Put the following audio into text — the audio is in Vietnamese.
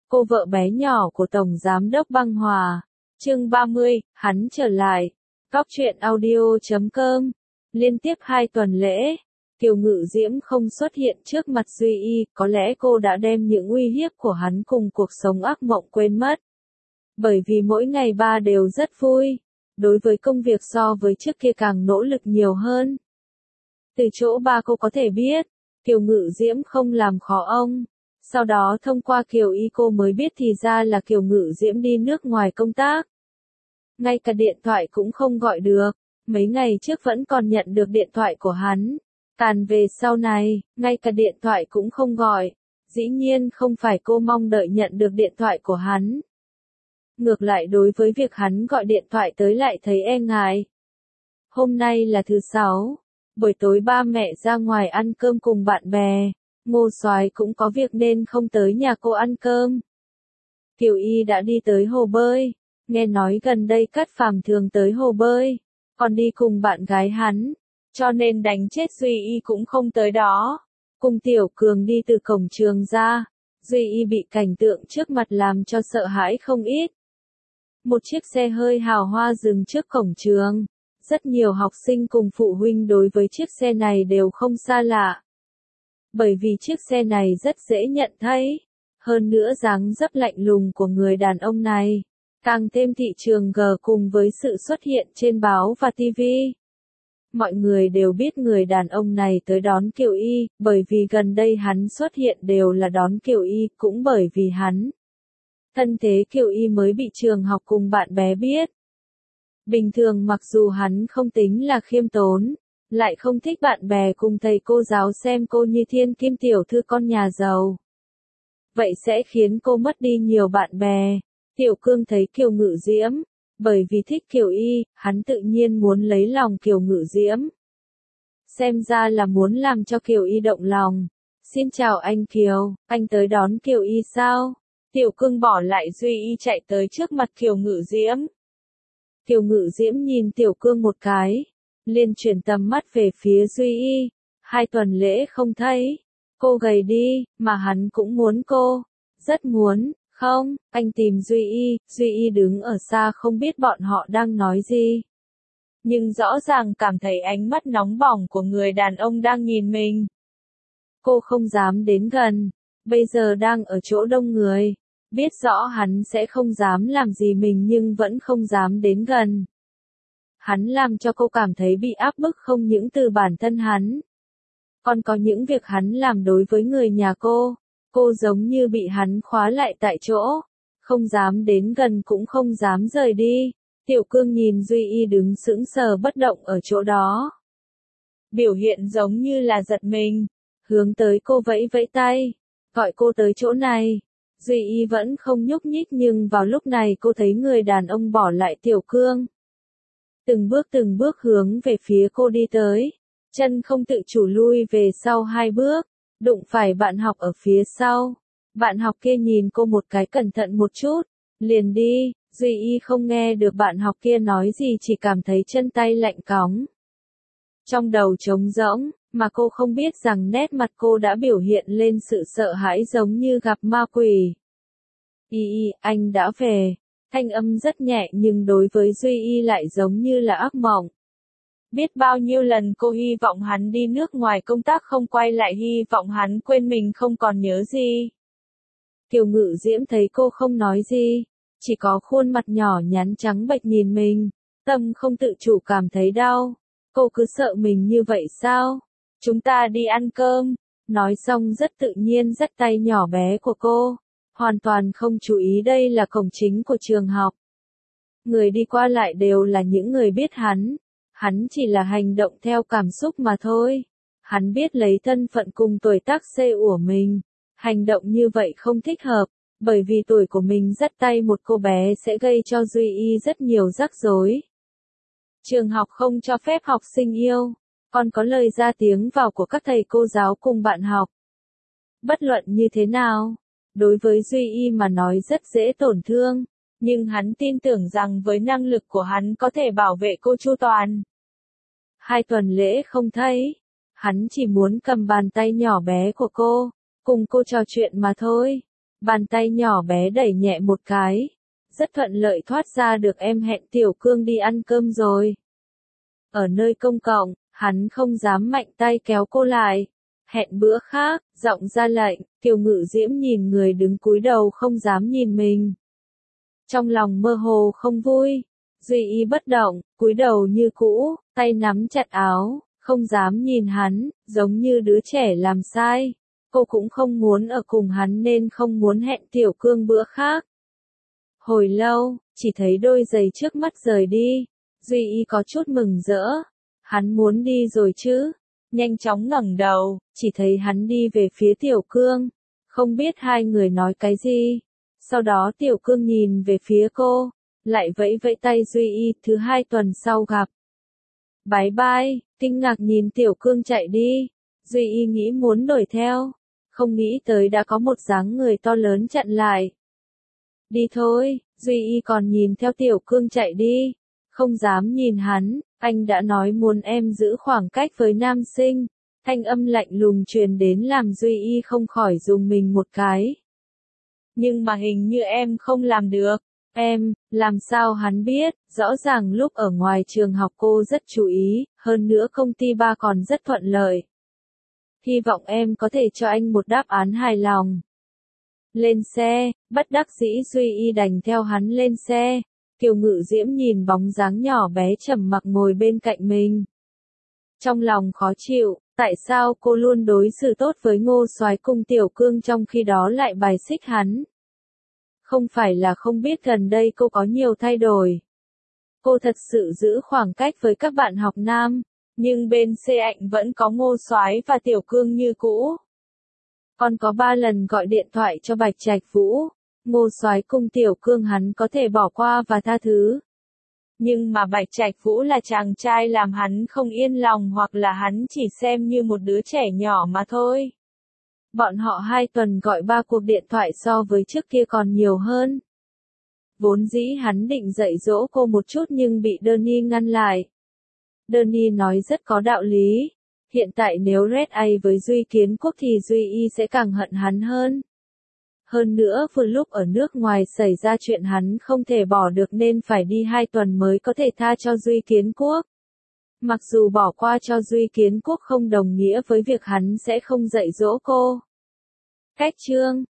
cô vợ bé nhỏ của Tổng Giám đốc Băng Hòa. Chương 30, hắn trở lại. Góc truyện audio.com. Liên tiếp 2 tuần lễ, Kiều Ngự Diễm không xuất hiện trước mặt Duy Y, có lẽ cô đã đem những uy hiếp của hắn cùng cuộc sống ác mộng quên mất. Bởi vì mỗi ngày ba đều rất vui, đối với công việc so với trước kia càng nỗ lực nhiều hơn. Từ chỗ ba cô có thể biết, Kiều Ngự Diễm không làm khó ông. Sau đó thông qua Kiều Y cô mới biết thì ra là Kiều Ngự Diễm đi nước ngoài công tác. Ngay cả điện thoại cũng không gọi được, mấy ngày trước vẫn còn nhận được điện thoại của hắn. Tàn về sau này, ngay cả điện thoại cũng không gọi. Dĩ nhiên không phải cô mong đợi nhận được điện thoại của hắn. Ngược lại đối với việc hắn gọi điện thoại tới lại thấy e ngại. Hôm nay là thứ 6, buổi tối ba mẹ ra ngoài ăn cơm cùng bạn bè. Ngô Soái cũng có việc nên không tới nhà cô ăn cơm. Kiều Y đã đi tới hồ bơi, nghe nói gần đây Cát Phàm thường tới hồ bơi, còn đi cùng bạn gái hắn, cho nên đánh chết Duy Y cũng không tới đó. Cùng Tiểu Cường đi từ cổng trường ra, Duy Y bị cảnh tượng trước mặt làm cho sợ hãi không ít. Một chiếc xe hơi hào hoa dừng trước cổng trường, rất nhiều học sinh cùng phụ huynh đối với chiếc xe này đều không xa lạ. Bởi vì chiếc xe này rất dễ nhận thấy, hơn nữa dáng dấp lạnh lùng của người đàn ông này, càng thêm thị trường G cùng với sự xuất hiện trên báo và TV. Mọi người đều biết người đàn ông này tới đón Kiều Y, bởi vì gần đây hắn xuất hiện đều là đón Kiều Y, cũng bởi vì hắn. Thân thế Kiều Y mới bị trường học cùng bạn bè biết. Bình thường mặc dù hắn không tính là khiêm tốn, lại không thích bạn bè cùng thầy cô giáo xem cô như thiên kim tiểu thư con nhà giàu. Vậy sẽ khiến cô mất đi nhiều bạn bè. Tiểu Cương thấy Kiều Ngự Diễm, bởi vì thích Kiều Y, hắn tự nhiên muốn lấy lòng Kiều Ngự Diễm. Xem ra là muốn làm cho Kiều Y động lòng. Xin chào anh Kiều, anh tới đón Kiều Y sao? Tiểu Cương bỏ lại Duy Y chạy tới trước mặt Kiều Ngự Diễm. Kiều Ngự Diễm nhìn Tiểu Cương một cái, liền chuyển tầm mắt về phía Duy Y. 2 tuần lễ không thấy, cô gầy đi, mà hắn cũng muốn cô. Rất muốn, không, anh tìm Duy Y đứng ở xa không biết bọn họ đang nói gì. Nhưng rõ ràng cảm thấy ánh mắt nóng bỏng của người đàn ông đang nhìn mình. Cô không dám đến gần, bây giờ đang ở chỗ đông người. Biết rõ hắn sẽ không dám làm gì mình nhưng vẫn không dám đến gần. Hắn làm cho cô cảm thấy bị áp bức không những từ bản thân hắn. Còn có những việc hắn làm đối với người nhà cô giống như bị hắn khóa lại tại chỗ. Không dám đến gần cũng không dám rời đi. Tiểu Cương nhìn Duy Y đứng sững sờ bất động ở chỗ đó. Biểu hiện giống như là giật mình. Hướng tới cô vẫy vẫy tay. Gọi cô tới chỗ này. Duy Y vẫn không nhúc nhích nhưng vào lúc này cô thấy người đàn ông bỏ lại Tiểu Cương. Từng bước hướng về phía cô đi tới. Chân không tự chủ lui về sau 2 bước. Đụng phải bạn học ở phía sau. Bạn học kia nhìn cô một cái cẩn thận một chút. Liền đi. Duy Y không nghe được bạn học kia nói gì chỉ cảm thấy chân tay lạnh cóng. Trong đầu trống rỗng, mà cô không biết rằng nét mặt cô đã biểu hiện lên sự sợ hãi giống như gặp ma quỷ. Y, anh đã về. Thanh âm rất nhẹ nhưng đối với Duy Y lại giống như là ác mộng. Biết bao nhiêu lần cô hy vọng hắn đi nước ngoài công tác không quay lại, hy vọng hắn quên mình không còn nhớ gì. Kiều Ngự Diễm thấy cô không nói gì, chỉ có khuôn mặt nhỏ nhắn trắng bệch nhìn mình, tâm không tự chủ cảm thấy đau. Cô cứ sợ mình như vậy sao? Chúng ta đi ăn cơm. Nói xong rất tự nhiên dắt tay nhỏ bé của cô, hoàn toàn không chú ý đây là cổng chính của trường học. Người đi qua lại đều là những người biết hắn chỉ là hành động theo cảm xúc mà thôi. Hắn biết lấy thân phận cùng tuổi tác xê của mình, hành động như vậy không thích hợp, bởi vì tuổi của mình dắt tay một cô bé sẽ gây cho Duy Y rất nhiều rắc rối. Trường học không cho phép học sinh yêu, còn có lời ra tiếng vào của các thầy cô giáo cùng bạn học. Bất luận như thế nào, đối với Duy Y mà nói rất dễ tổn thương, nhưng hắn tin tưởng rằng với năng lực của hắn có thể bảo vệ cô chu toàn. 2 tuần lễ không thấy, hắn chỉ muốn cầm bàn tay nhỏ bé của cô, cùng cô trò chuyện mà thôi. Bàn tay nhỏ bé đẩy nhẹ một cái. Rất thuận lợi thoát ra được em hẹn Tiểu Cương đi ăn cơm rồi. Ở nơi công cộng, hắn không dám mạnh tay kéo cô lại. Hẹn bữa khác, giọng ra lệnh, Kiều Ngự Diễm nhìn người đứng cúi đầu không dám nhìn mình. Trong lòng mơ hồ không vui, Duy Y bất động, cúi đầu như cũ, tay nắm chặt áo, không dám nhìn hắn, giống như đứa trẻ làm sai. Cô cũng không muốn ở cùng hắn nên không muốn hẹn Tiểu Cương bữa khác. Hồi lâu, chỉ thấy đôi giày trước mắt rời đi, Duy Y có chút mừng rỡ. Hắn muốn đi rồi chứ? Nhanh chóng ngẩng đầu, chỉ thấy hắn đi về phía Tiểu Cương. Không biết hai người nói cái gì. Sau đó Tiểu Cương nhìn về phía cô, lại vẫy vẫy tay Duy Y, thứ 2 tuần sau gặp. Bye bye, kinh ngạc nhìn Tiểu Cương chạy đi. Duy Y nghĩ muốn đuổi theo, không nghĩ tới đã có một dáng người to lớn chặn lại. Đi thôi, Duy Y còn nhìn theo Tiểu Cương chạy đi, không dám nhìn hắn, anh đã nói muốn em giữ khoảng cách với nam sinh. Thanh âm lạnh lùng truyền đến làm Duy Y không khỏi dùng mình một cái. Nhưng mà hình như em không làm được. Em, làm sao hắn biết, rõ ràng lúc ở ngoài trường học cô rất chú ý, hơn nữa công ty ba còn rất thuận lợi. Hy vọng em có thể cho anh một đáp án hài lòng. Lên xe, bất đắc dĩ Duy Y đành theo hắn lên xe. Kiều Ngự Diễm nhìn bóng dáng nhỏ bé trầm mặc ngồi bên cạnh mình. Trong lòng khó chịu, tại sao cô luôn đối xử tốt với Ngô Soái cùng Tiểu Cương trong khi đó lại bài xích hắn? Không phải là không biết gần đây cô có nhiều thay đổi. Cô thật sự giữ khoảng cách với các bạn học nam, nhưng bên C Ảnh vẫn có Ngô Soái và Tiểu Cương như cũ. Còn có 3 lần gọi điện thoại cho Bạch Trạch Vũ, Ngô Soái cùng Tiểu Cương hắn có thể bỏ qua và tha thứ. Nhưng mà Bạch Trạch Vũ là chàng trai làm hắn không yên lòng hoặc là hắn chỉ xem như một đứa trẻ nhỏ mà thôi. Bọn họ 2 tuần gọi 3 cuộc điện thoại so với trước kia còn nhiều hơn. Vốn dĩ hắn định dạy dỗ cô một chút nhưng bị Danny ngăn lại. Danny nói rất có đạo lý. Hiện tại nếu Red A với Duy Kiến Quốc thì Duy Y sẽ càng hận hắn hơn. Hơn nữa vừa lúc ở nước ngoài xảy ra chuyện hắn không thể bỏ được nên phải đi 2 tuần mới có thể tha cho Duy Kiến Quốc. Mặc dù bỏ qua cho Duy Kiến Quốc không đồng nghĩa với việc hắn sẽ không dạy dỗ cô. Cách chương